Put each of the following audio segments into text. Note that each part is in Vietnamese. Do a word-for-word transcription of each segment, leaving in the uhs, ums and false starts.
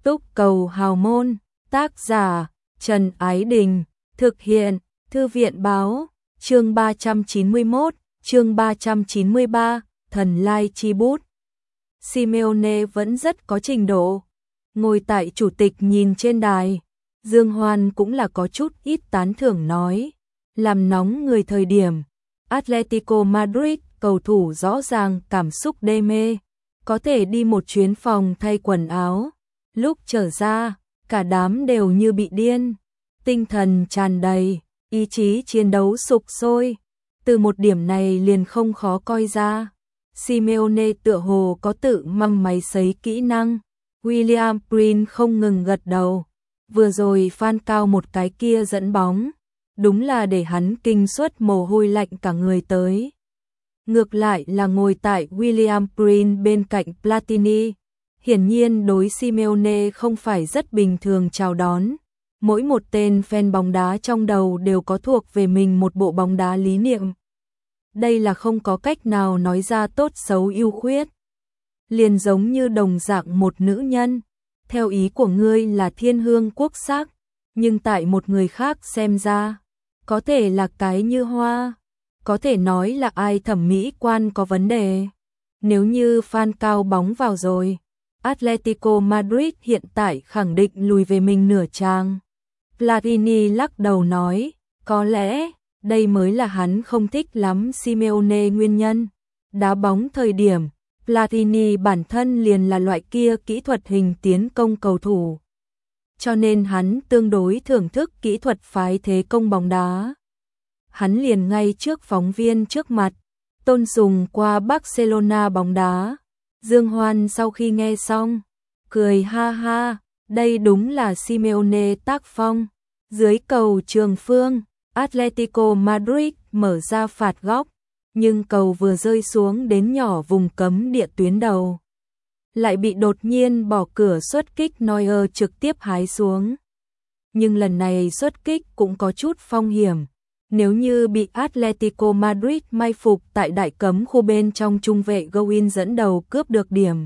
Túc cầu hào môn, tác giả Trần Ái Đình, thực hiện Thư viện báo, chương ba trăm chín mươi mốt, chương ba trăm chín mươi ba, thần lai chi bút. Simeone vẫn rất có trình độ. Ngồi tại chủ tịch nhìn trên đài, Dương Hoan cũng là có chút ít tán thưởng nói, làm nóng người thời điểm. Atletico Madrid, cầu thủ rõ ràng cảm xúc đê mê, có thể đi một chuyến phòng thay quần áo. Lúc trở ra, cả đám đều như bị điên, tinh thần tràn đầy, ý chí chiến đấu sục sôi. Từ một điểm này liền không khó coi ra. Simeone tựa hồ có tự măng máy sấy kỹ năng. William Green không ngừng gật đầu. Vừa rồi Falcao một cái kia dẫn bóng, đúng là để hắn kinh suất mồ hôi lạnh cả người tới. Ngược lại là ngồi tại William Green bên cạnh Platini, hiển nhiên đối Simeone không phải rất bình thường chào đón. Mỗi một tên fan bóng đá trong đầu đều có thuộc về mình một bộ bóng đá lý niệm. Đây là không có cách nào nói ra tốt xấu ưu khuyết. Liền giống như đồng dạng một nữ nhân, theo ý của ngươi là thiên hương quốc sắc, nhưng tại một người khác xem ra, có thể là cái như hoa, có thể nói là ai thẩm mỹ quan có vấn đề. Nếu như Falcao bóng vào rồi, Atletico Madrid hiện tại khẳng định lùi về mình nửa trang. Platini lắc đầu nói, có lẽ đây mới là hắn không thích lắm Simeone nguyên nhân. Đá bóng thời điểm, Platini bản thân liền là loại kia kỹ thuật hình tiến công cầu thủ, cho nên hắn tương đối thưởng thức kỹ thuật phái thế công bóng đá. Hắn liền ngay trước phóng viên trước mặt, tôn sùng qua Barcelona bóng đá. Dương Hoan sau khi nghe xong, cười ha ha, đây đúng là Simeone tác phong. Dưới cầu Trường Phương, Atletico Madrid mở ra phạt góc, nhưng cầu vừa rơi xuống đến nhỏ vùng cấm địa tuyến đầu, lại bị đột nhiên bỏ cửa xuất kích Neuer trực tiếp hái xuống. Nhưng lần này xuất kích cũng có chút phong hiểm, nếu như bị Atletico Madrid mai phục tại đại cấm khu bên trong trung vệ Goin dẫn đầu cướp được điểm,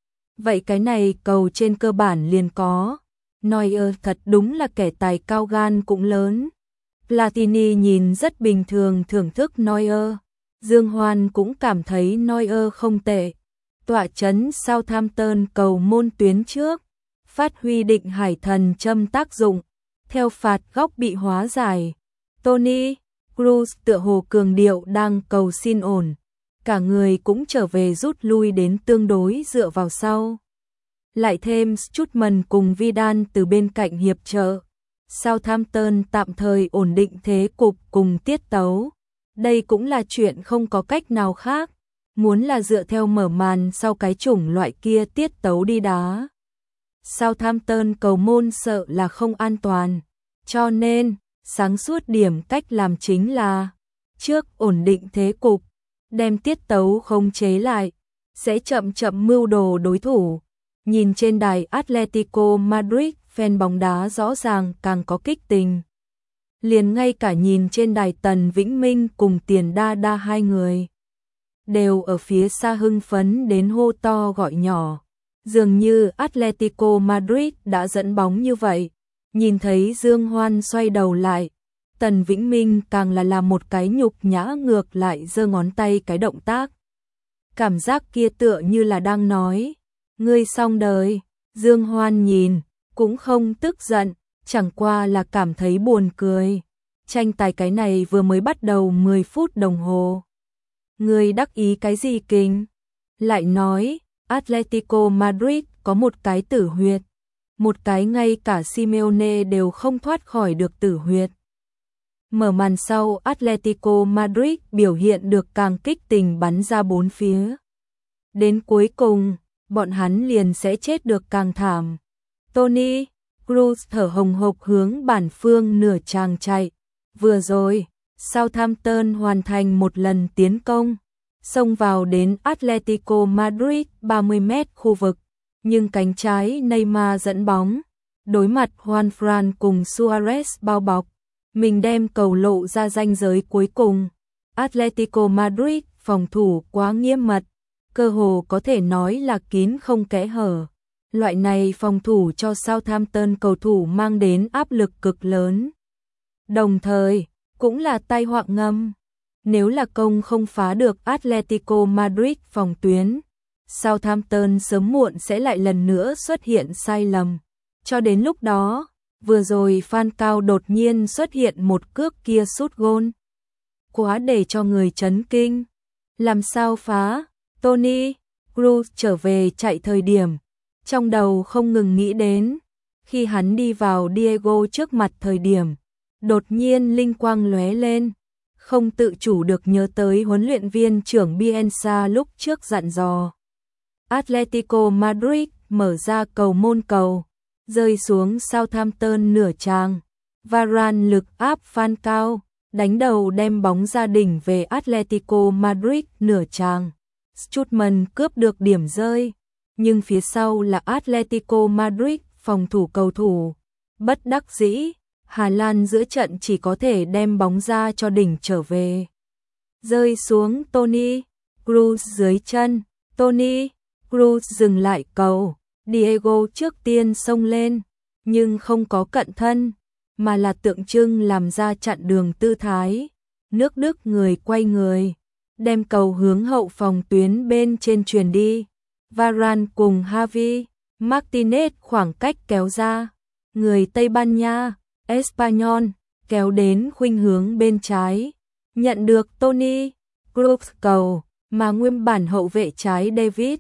vậy cái này cầu trên cơ bản liền có. Neuer thật đúng là kẻ tài cao gan cũng lớn. Platini nhìn rất bình thường thưởng thức Neuer. Dương Hoan cũng cảm thấy Neuer không tệ. Tọa chấn Southampton cầu môn tuyến trước, phát huy định hải thần châm tác dụng, theo phạt góc bị hóa giải. Toni Kroos tựa hồ cường điệu đang cầu xin ổn, cả người cũng trở về rút lui đến tương đối dựa vào sau. Lại thêm Strootman cùng Vidal từ bên cạnh hiệp trợ, Southampton tạm thời ổn định thế cục cùng tiết tấu. Đây cũng là chuyện không có cách nào khác, muốn là dựa theo mở màn sau cái chủng loại kia tiết tấu đi đá, Southampton cầu môn sợ là không an toàn, cho nên sáng suốt điểm cách làm chính là trước ổn định thế cục, đem tiết tấu khống chế lại, sẽ chậm chậm mưu đồ đối thủ. Nhìn trên đài Atletico Madrid, fan bóng đá rõ ràng càng có kích tình. Liền ngay cả nhìn trên đài Tần Vĩnh Minh cùng Tiền Đa Đa hai người, đều ở phía xa hưng phấn đến hô to gọi nhỏ. Dường như Atletico Madrid đã dẫn bóng như vậy. Nhìn thấy Dương Hoan xoay đầu lại, Tần Vĩnh Minh càng là làm một cái nhục nhã ngược lại giơ ngón tay cái động tác. Cảm giác kia tựa như là đang nói, ngươi xong đời. Dương Hoan nhìn, cũng không tức giận, chẳng qua là cảm thấy buồn cười. Tranh tài cái này vừa mới bắt đầu mười phút đồng hồ. Ngươi đắc ý cái gì kinh? Lại nói, Atletico Madrid có một cái tử huyệt, một cái ngay cả Simeone đều không thoát khỏi được tử huyệt. Mở màn sau, Atletico Madrid biểu hiện được càng kích tình bắn ra bốn phía. Đến cuối cùng, bọn hắn liền sẽ chết được càng thảm. Toni Kroos thở hồng hộc hướng bản phương nửa tràng chạy. Vừa rồi, Southampton hoàn thành một lần tiến công, xông vào đến Atletico Madrid ba mươi mét khu vực, nhưng cánh trái Neymar dẫn bóng, đối mặt Juan Fran cùng Suarez bao bọc, mình đem cầu lộ ra ranh giới cuối cùng. Atletico Madrid phòng thủ quá nghiêm mật, cơ hồ có thể nói là kín không kẽ hở. Loại này phòng thủ cho Southampton cầu thủ mang đến áp lực cực lớn. Đồng thời, cũng là tai họa ngầm. Nếu là công không phá được Atletico Madrid phòng tuyến, Southampton sớm muộn sẽ lại lần nữa xuất hiện sai lầm. Cho đến lúc đó, vừa rồi Falcao đột nhiên xuất hiện một cước kia sút gôn. Quá để cho người chấn kinh. Làm sao phá? Toni Kroos trở về chạy thời điểm, trong đầu không ngừng nghĩ đến. Khi hắn đi vào Diego trước mặt thời điểm, đột nhiên linh quang lóe lên. Không tự chủ được nhớ tới huấn luyện viên trưởng Bielsa lúc trước dặn dò. Atletico Madrid mở ra cầu môn cầu, rơi xuống Southampton nửa tràng. Varane lực áp Falcao, đánh đầu đem bóng ra đỉnh về Atletico Madrid nửa tràng. Strootman cướp được điểm rơi, nhưng phía sau là Atletico Madrid phòng thủ cầu thủ. Bất đắc dĩ, Hà Lan giữa trận chỉ có thể đem bóng ra cho đỉnh trở về. Rơi xuống Toni Kroos dưới chân, Toni Kroos dừng lại cầu, Diego trước tiên xông lên, nhưng không có cận thân, mà là tượng trưng làm ra chặn đường tư thái. Nước Đức người quay người, đem cầu hướng hậu phòng tuyến bên trên truyền đi. Varane cùng Javi Martinez khoảng cách kéo ra, người Tây Ban Nha, Espanyol kéo đến khuynh hướng bên trái, nhận được Toni Kroos cầu, mà nguyên bản hậu vệ trái David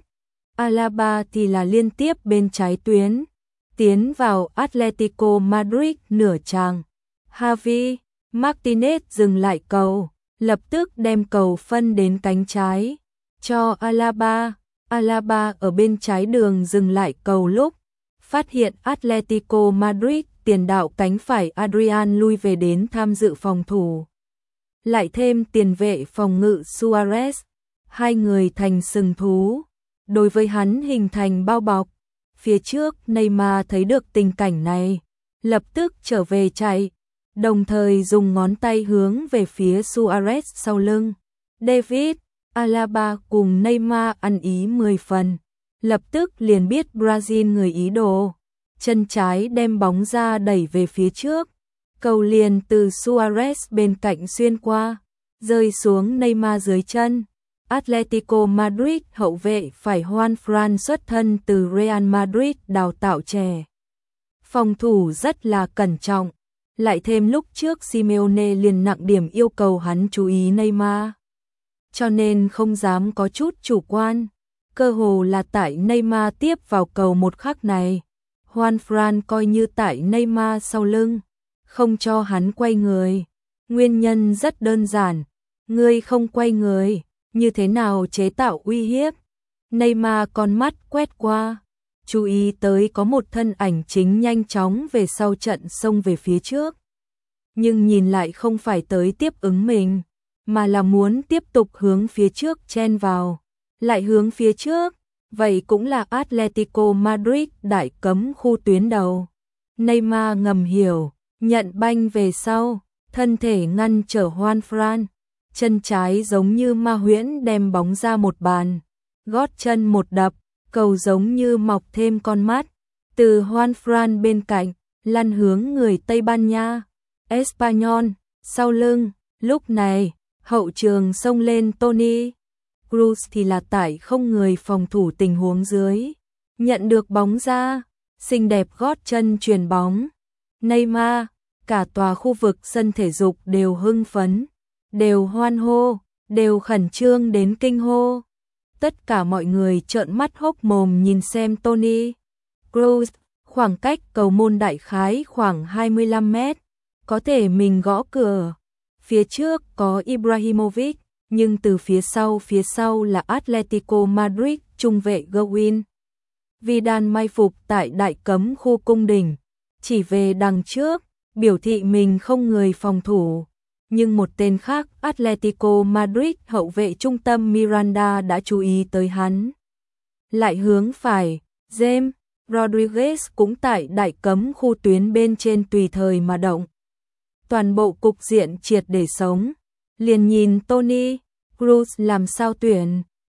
Alaba thì là liên tiếp bên trái tuyến, tiến vào Atletico Madrid nửa tràng. Javi Martinez dừng lại cầu, lập tức đem cầu phân đến cánh trái, cho Alaba. Alaba ở bên trái đường dừng lại cầu lúc phát hiện Atletico Madrid tiền đạo cánh phải Adrian lui về đến tham dự phòng thủ. Lại thêm tiền vệ phòng ngự Suarez, hai người thành sừng thú, đối với hắn hình thành bao bọc. Phía trước Neymar thấy được tình cảnh này, lập tức trở về chạy, đồng thời dùng ngón tay hướng về phía Suarez sau lưng. David Alaba cùng Neymar ăn ý mười phần, lập tức liền biết Brazil người ý đồ, chân trái đem bóng ra đẩy về phía trước, cầu liền từ Suarez bên cạnh xuyên qua, rơi xuống Neymar dưới chân. Atletico Madrid hậu vệ phải Juan Fran xuất thân từ Real Madrid đào tạo trẻ. Phòng thủ rất là cẩn trọng, lại thêm lúc trước Simeone liền nặng điểm yêu cầu hắn chú ý Neymar. Cho nên không dám có chút chủ quan, cơ hồ là tại Neymar tiếp vào cầu một khắc này. Juan Fran coi như tại Neymar sau lưng, không cho hắn quay người. Nguyên nhân rất đơn giản, ngươi không quay người, như thế nào chế tạo uy hiếp? Neymar con mắt quét qua, chú ý tới có một thân ảnh chính nhanh chóng về sau trận xông về phía trước. Nhưng nhìn lại không phải tới tiếp ứng mình, mà là muốn tiếp tục hướng phía trước chen vào, lại hướng phía trước, vậy cũng là Atletico Madrid đại cấm khu tuyến đầu. Neymar ngầm hiểu, nhận banh về sau, thân thể ngăn trở Juan Fran, chân trái giống như ma huyễn đem bóng ra một bàn, gót chân một đập, cầu giống như mọc thêm con mắt, từ Juan Fran bên cạnh, lăn hướng người Tây Ban Nha, Espanyol, sau lưng. Lúc này, hậu trường xông lên Toni Kroos thì là tại không người phòng thủ tình huống dưới, nhận được bóng ra, xinh đẹp gót chân chuyền bóng. Neymar, cả tòa khu vực sân thể dục đều hưng phấn, đều hoan hô, đều khẩn trương đến kinh hô. Tất cả mọi người trợn mắt hốc mồm nhìn xem Toni Kroos, khoảng cách cầu môn đại khái khoảng hai mươi lăm mét, có thể mình gõ cửa. Phía trước có Ibrahimovic, nhưng từ phía sau phía sau là Atletico Madrid trung vệ Gowin. Vidal may phục tại đại cấm khu cung đình, chỉ về đằng trước, biểu thị mình không người phòng thủ. Nhưng một tên khác Atletico Madrid hậu vệ trung tâm Miranda đã chú ý tới hắn. Lại hướng phải, James Rodriguez cũng tại đại cấm khu tuyến bên trên tùy thời mà động. Toàn bộ cục diện triệt để sống, liền nhìn Toni Kroos làm sao tuyển.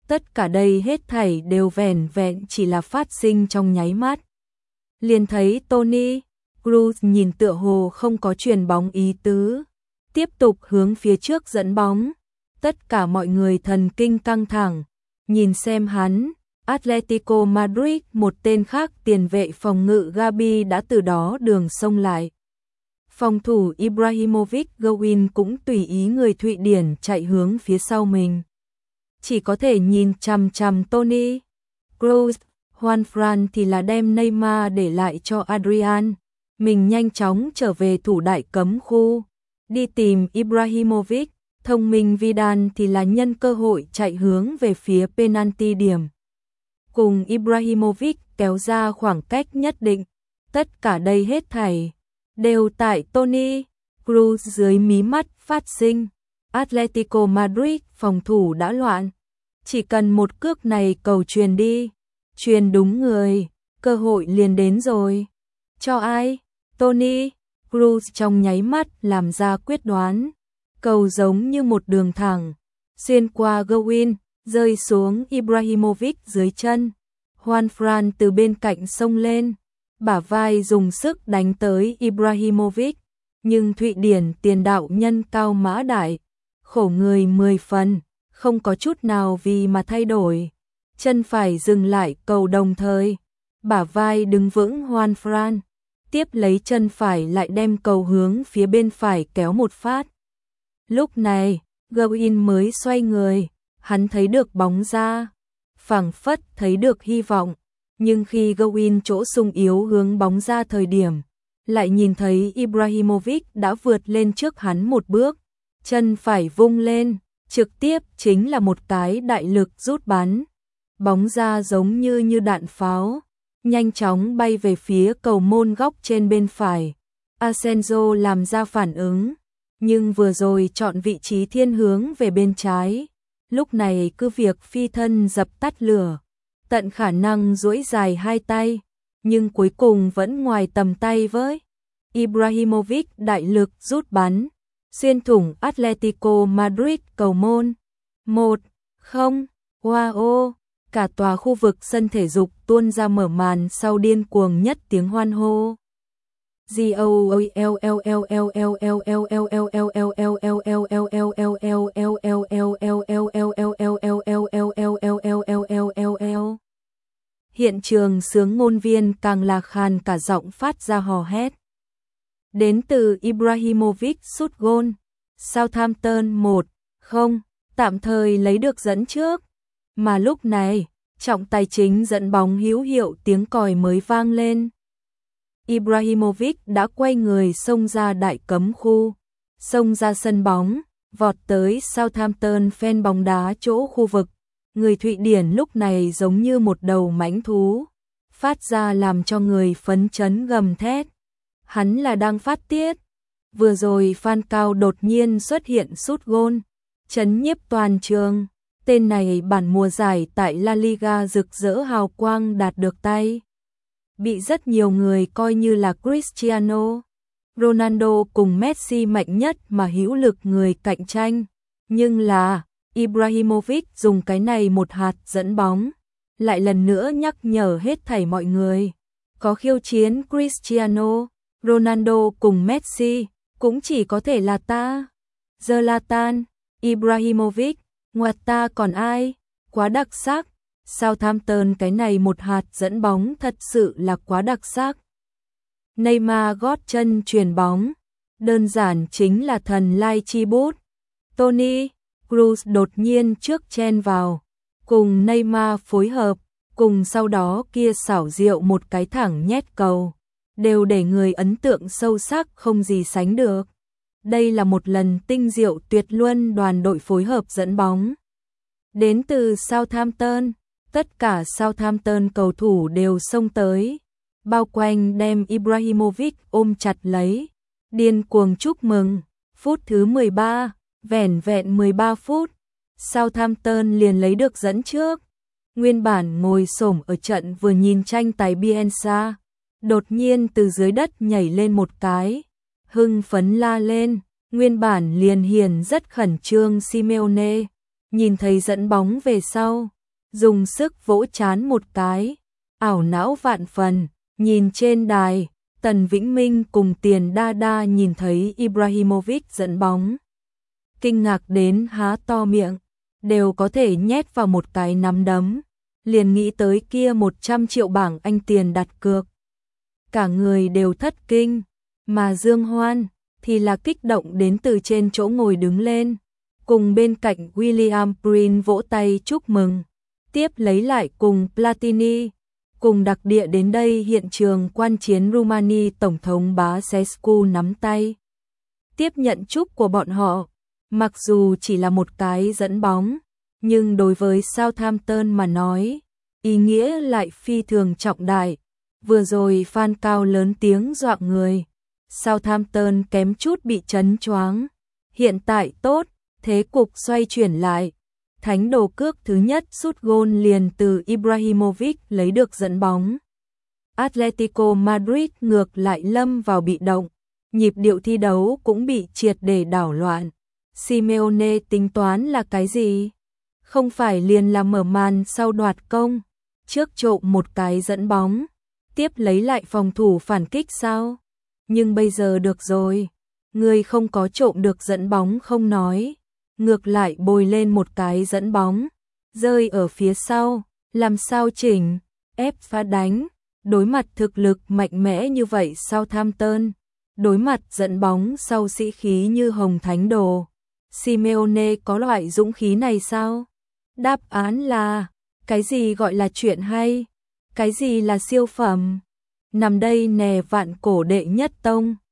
Tất cả đây hết thảy đều vẻn vẹn chỉ là phát sinh trong nháy mắt. Liền thấy Toni Kroos nhìn tựa hồ không có chuyền bóng ý tứ, tiếp tục hướng phía trước dẫn bóng. Tất cả mọi người thần kinh căng thẳng, nhìn xem hắn. Atletico Madrid, một tên khác tiền vệ phòng ngự Gabi đã từ đó đường xông lại. Phòng thủ Ibrahimovic Gowin cũng tùy ý người Thụy Điển chạy hướng phía sau mình. Chỉ có thể nhìn chằm chằm Toni Kroos. Juan Fran thì là đem Neymar để lại cho Adrian. Mình nhanh chóng trở về thủ đại cấm khu, đi tìm Ibrahimovic. Thông minh Vidal thì là nhân cơ hội chạy hướng về phía penalty điểm, cùng Ibrahimovic kéo ra khoảng cách nhất định. Tất cả đây hết thảy đều tại Toni Kroos dưới mí mắt phát sinh. Atletico Madrid phòng thủ đã loạn, chỉ cần một cước này cầu truyền đi, truyền đúng người, cơ hội liền đến rồi. Cho ai? Toni Kroos trong nháy mắt làm ra quyết đoán. Cầu giống như một đường thẳng, xuyên qua Gowin, rơi xuống Ibrahimovic dưới chân. Juan Fran từ bên cạnh xông lên, bả vai dùng sức đánh tới Ibrahimovic, nhưng Thụy Điển tiền đạo nhân cao mã đại, khổ người mười phần, không có chút nào vì mà thay đổi. Chân phải dừng lại cầu đồng thời, bả vai đứng vững Juan Fran, tiếp lấy chân phải lại đem cầu hướng phía bên phải kéo một phát. Lúc này, Gowin mới xoay người, hắn thấy được bóng ra, phảng phất thấy được hy vọng, nhưng khi Gowin chỗ sung yếu hướng bóng ra thời điểm, lại nhìn thấy Ibrahimovic đã vượt lên trước hắn một bước, chân phải vung lên, trực tiếp chính là một cái đại lực rút bắn. Bóng ra giống như như đạn pháo, nhanh chóng bay về phía cầu môn góc trên bên phải. Asensio làm ra phản ứng, nhưng vừa rồi chọn vị trí thiên hướng về bên trái. Lúc này cứ việc phi thân dập tắt lửa, tận khả năng duỗi dài hai tay, nhưng cuối cùng vẫn ngoài tầm tay với. Ibrahimovic đại lực rút bắn, xuyên thủng Atletico Madrid cầu môn. một không, wow, cả tòa khu vực sân thể dục tuôn ra mở màn sau điên cuồng nhất tiếng hoan hô. Hiện trường sướng ngôn viên càng là khàn cả giọng phát ra hò hét. Đến từ Ibrahimovic sút gôn, Southampton một không, tạm thời lấy được dẫn trước. Mà lúc này, trọng tài chính dẫn bóng hữu hiệu tiếng còi mới vang lên. Ibrahimovic đã quay người xông ra đại cấm khu, xông ra sân bóng, vọt tới Southampton fan bóng đá chỗ khu vực. Người Thụy Điển lúc này giống như một đầu mãnh thú, phát ra làm cho người phấn chấn gầm thét. Hắn là đang phát tiết. Vừa rồi Phan Cao đột nhiên xuất hiện sút gôn, chấn nhiếp toàn trường. Tên này bản mùa giải tại La Liga rực rỡ hào quang đạt được tay, bị rất nhiều người coi như là Cristiano Ronaldo cùng Messi mạnh nhất mà hữu lực người cạnh tranh. Nhưng là Ibrahimovic dùng cái này một hạt dẫn bóng, lại lần nữa nhắc nhở hết thảy mọi người, có khiêu chiến Cristiano Ronaldo cùng Messi, cũng chỉ có thể là ta. Zlatan Ibrahimovic, ngoài ta còn ai? Quá đặc sắc. Southampton cái này một hạt dẫn bóng thật sự là quá đặc sắc. Neymar gót chân chuyền bóng, đơn giản chính là thần lai chi bút. Toni Kroos đột nhiên trước chen vào, cùng Neymar phối hợp, cùng sau đó kia xảo diệu một cái thẳng nhét cầu, đều để người ấn tượng sâu sắc không gì sánh được. Đây là một lần tinh diệu tuyệt luân đoàn đội phối hợp dẫn bóng. Đến từ Southampton, tất cả Southampton cầu thủ đều xông tới, bao quanh đem Ibrahimovic ôm chặt lấy, điên cuồng chúc mừng. Phút thứ mười ba, vẻn vẹn mười ba phút, Southampton liền lấy được dẫn trước. Nguyên bản ngồi xổm ở trận vừa nhìn tranh tài Bielsa, đột nhiên từ dưới đất nhảy lên một cái, hưng phấn la lên. Nguyên bản liền hiền rất khẩn trương Simeone, nhìn thấy dẫn bóng về sau, dùng sức vỗ chán một cái, ảo não vạn phần, nhìn trên đài, Tần Vĩnh Minh cùng Tiền Đa Đa nhìn thấy Ibrahimovic dẫn bóng. Kinh ngạc đến há to miệng, đều có thể nhét vào một cái nắm đấm, liền nghĩ tới kia một trăm triệu bảng Anh tiền đặt cược. Cả người đều thất kinh, mà Dương Hoan thì là kích động đến từ trên chỗ ngồi đứng lên, cùng bên cạnh William Prin vỗ tay chúc mừng, tiếp lấy lại cùng Platini, cùng đặc địa đến đây hiện trường quan chiến Rumani Tổng thống Basescu nắm tay. Tiếp nhận chúc của bọn họ, mặc dù chỉ là một cái dẫn bóng, nhưng đối với Southampton mà nói, ý nghĩa lại phi thường trọng đại. Vừa rồi fan cao lớn tiếng dọa người, Southampton kém chút bị chấn choáng. Hiện tại tốt, thế cục xoay chuyển lại. Thánh đồ cước thứ nhất sút gôn liền từ Ibrahimovic lấy được dẫn bóng. Atletico Madrid ngược lại lâm vào bị động, nhịp điệu thi đấu cũng bị triệt để đảo loạn. Simeone tính toán là cái gì? Không phải liền là mở màn sau đoạt công, trước trộm một cái dẫn bóng, tiếp lấy lại phòng thủ phản kích sao? Nhưng bây giờ được rồi, người không có trộm được dẫn bóng không nói, ngược lại bồi lên một cái dẫn bóng, rơi ở phía sau, làm sao chỉnh, ép phá đánh, đối mặt thực lực mạnh mẽ như vậy Southampton, đối mặt dẫn bóng sau sĩ khí như Hồng Thánh Đồ. Simeone có loại dũng khí này sao? Đáp án là, cái gì gọi là chuyện hay? Cái gì là siêu phẩm? Nằm đây nè vạn cổ đệ nhất tông.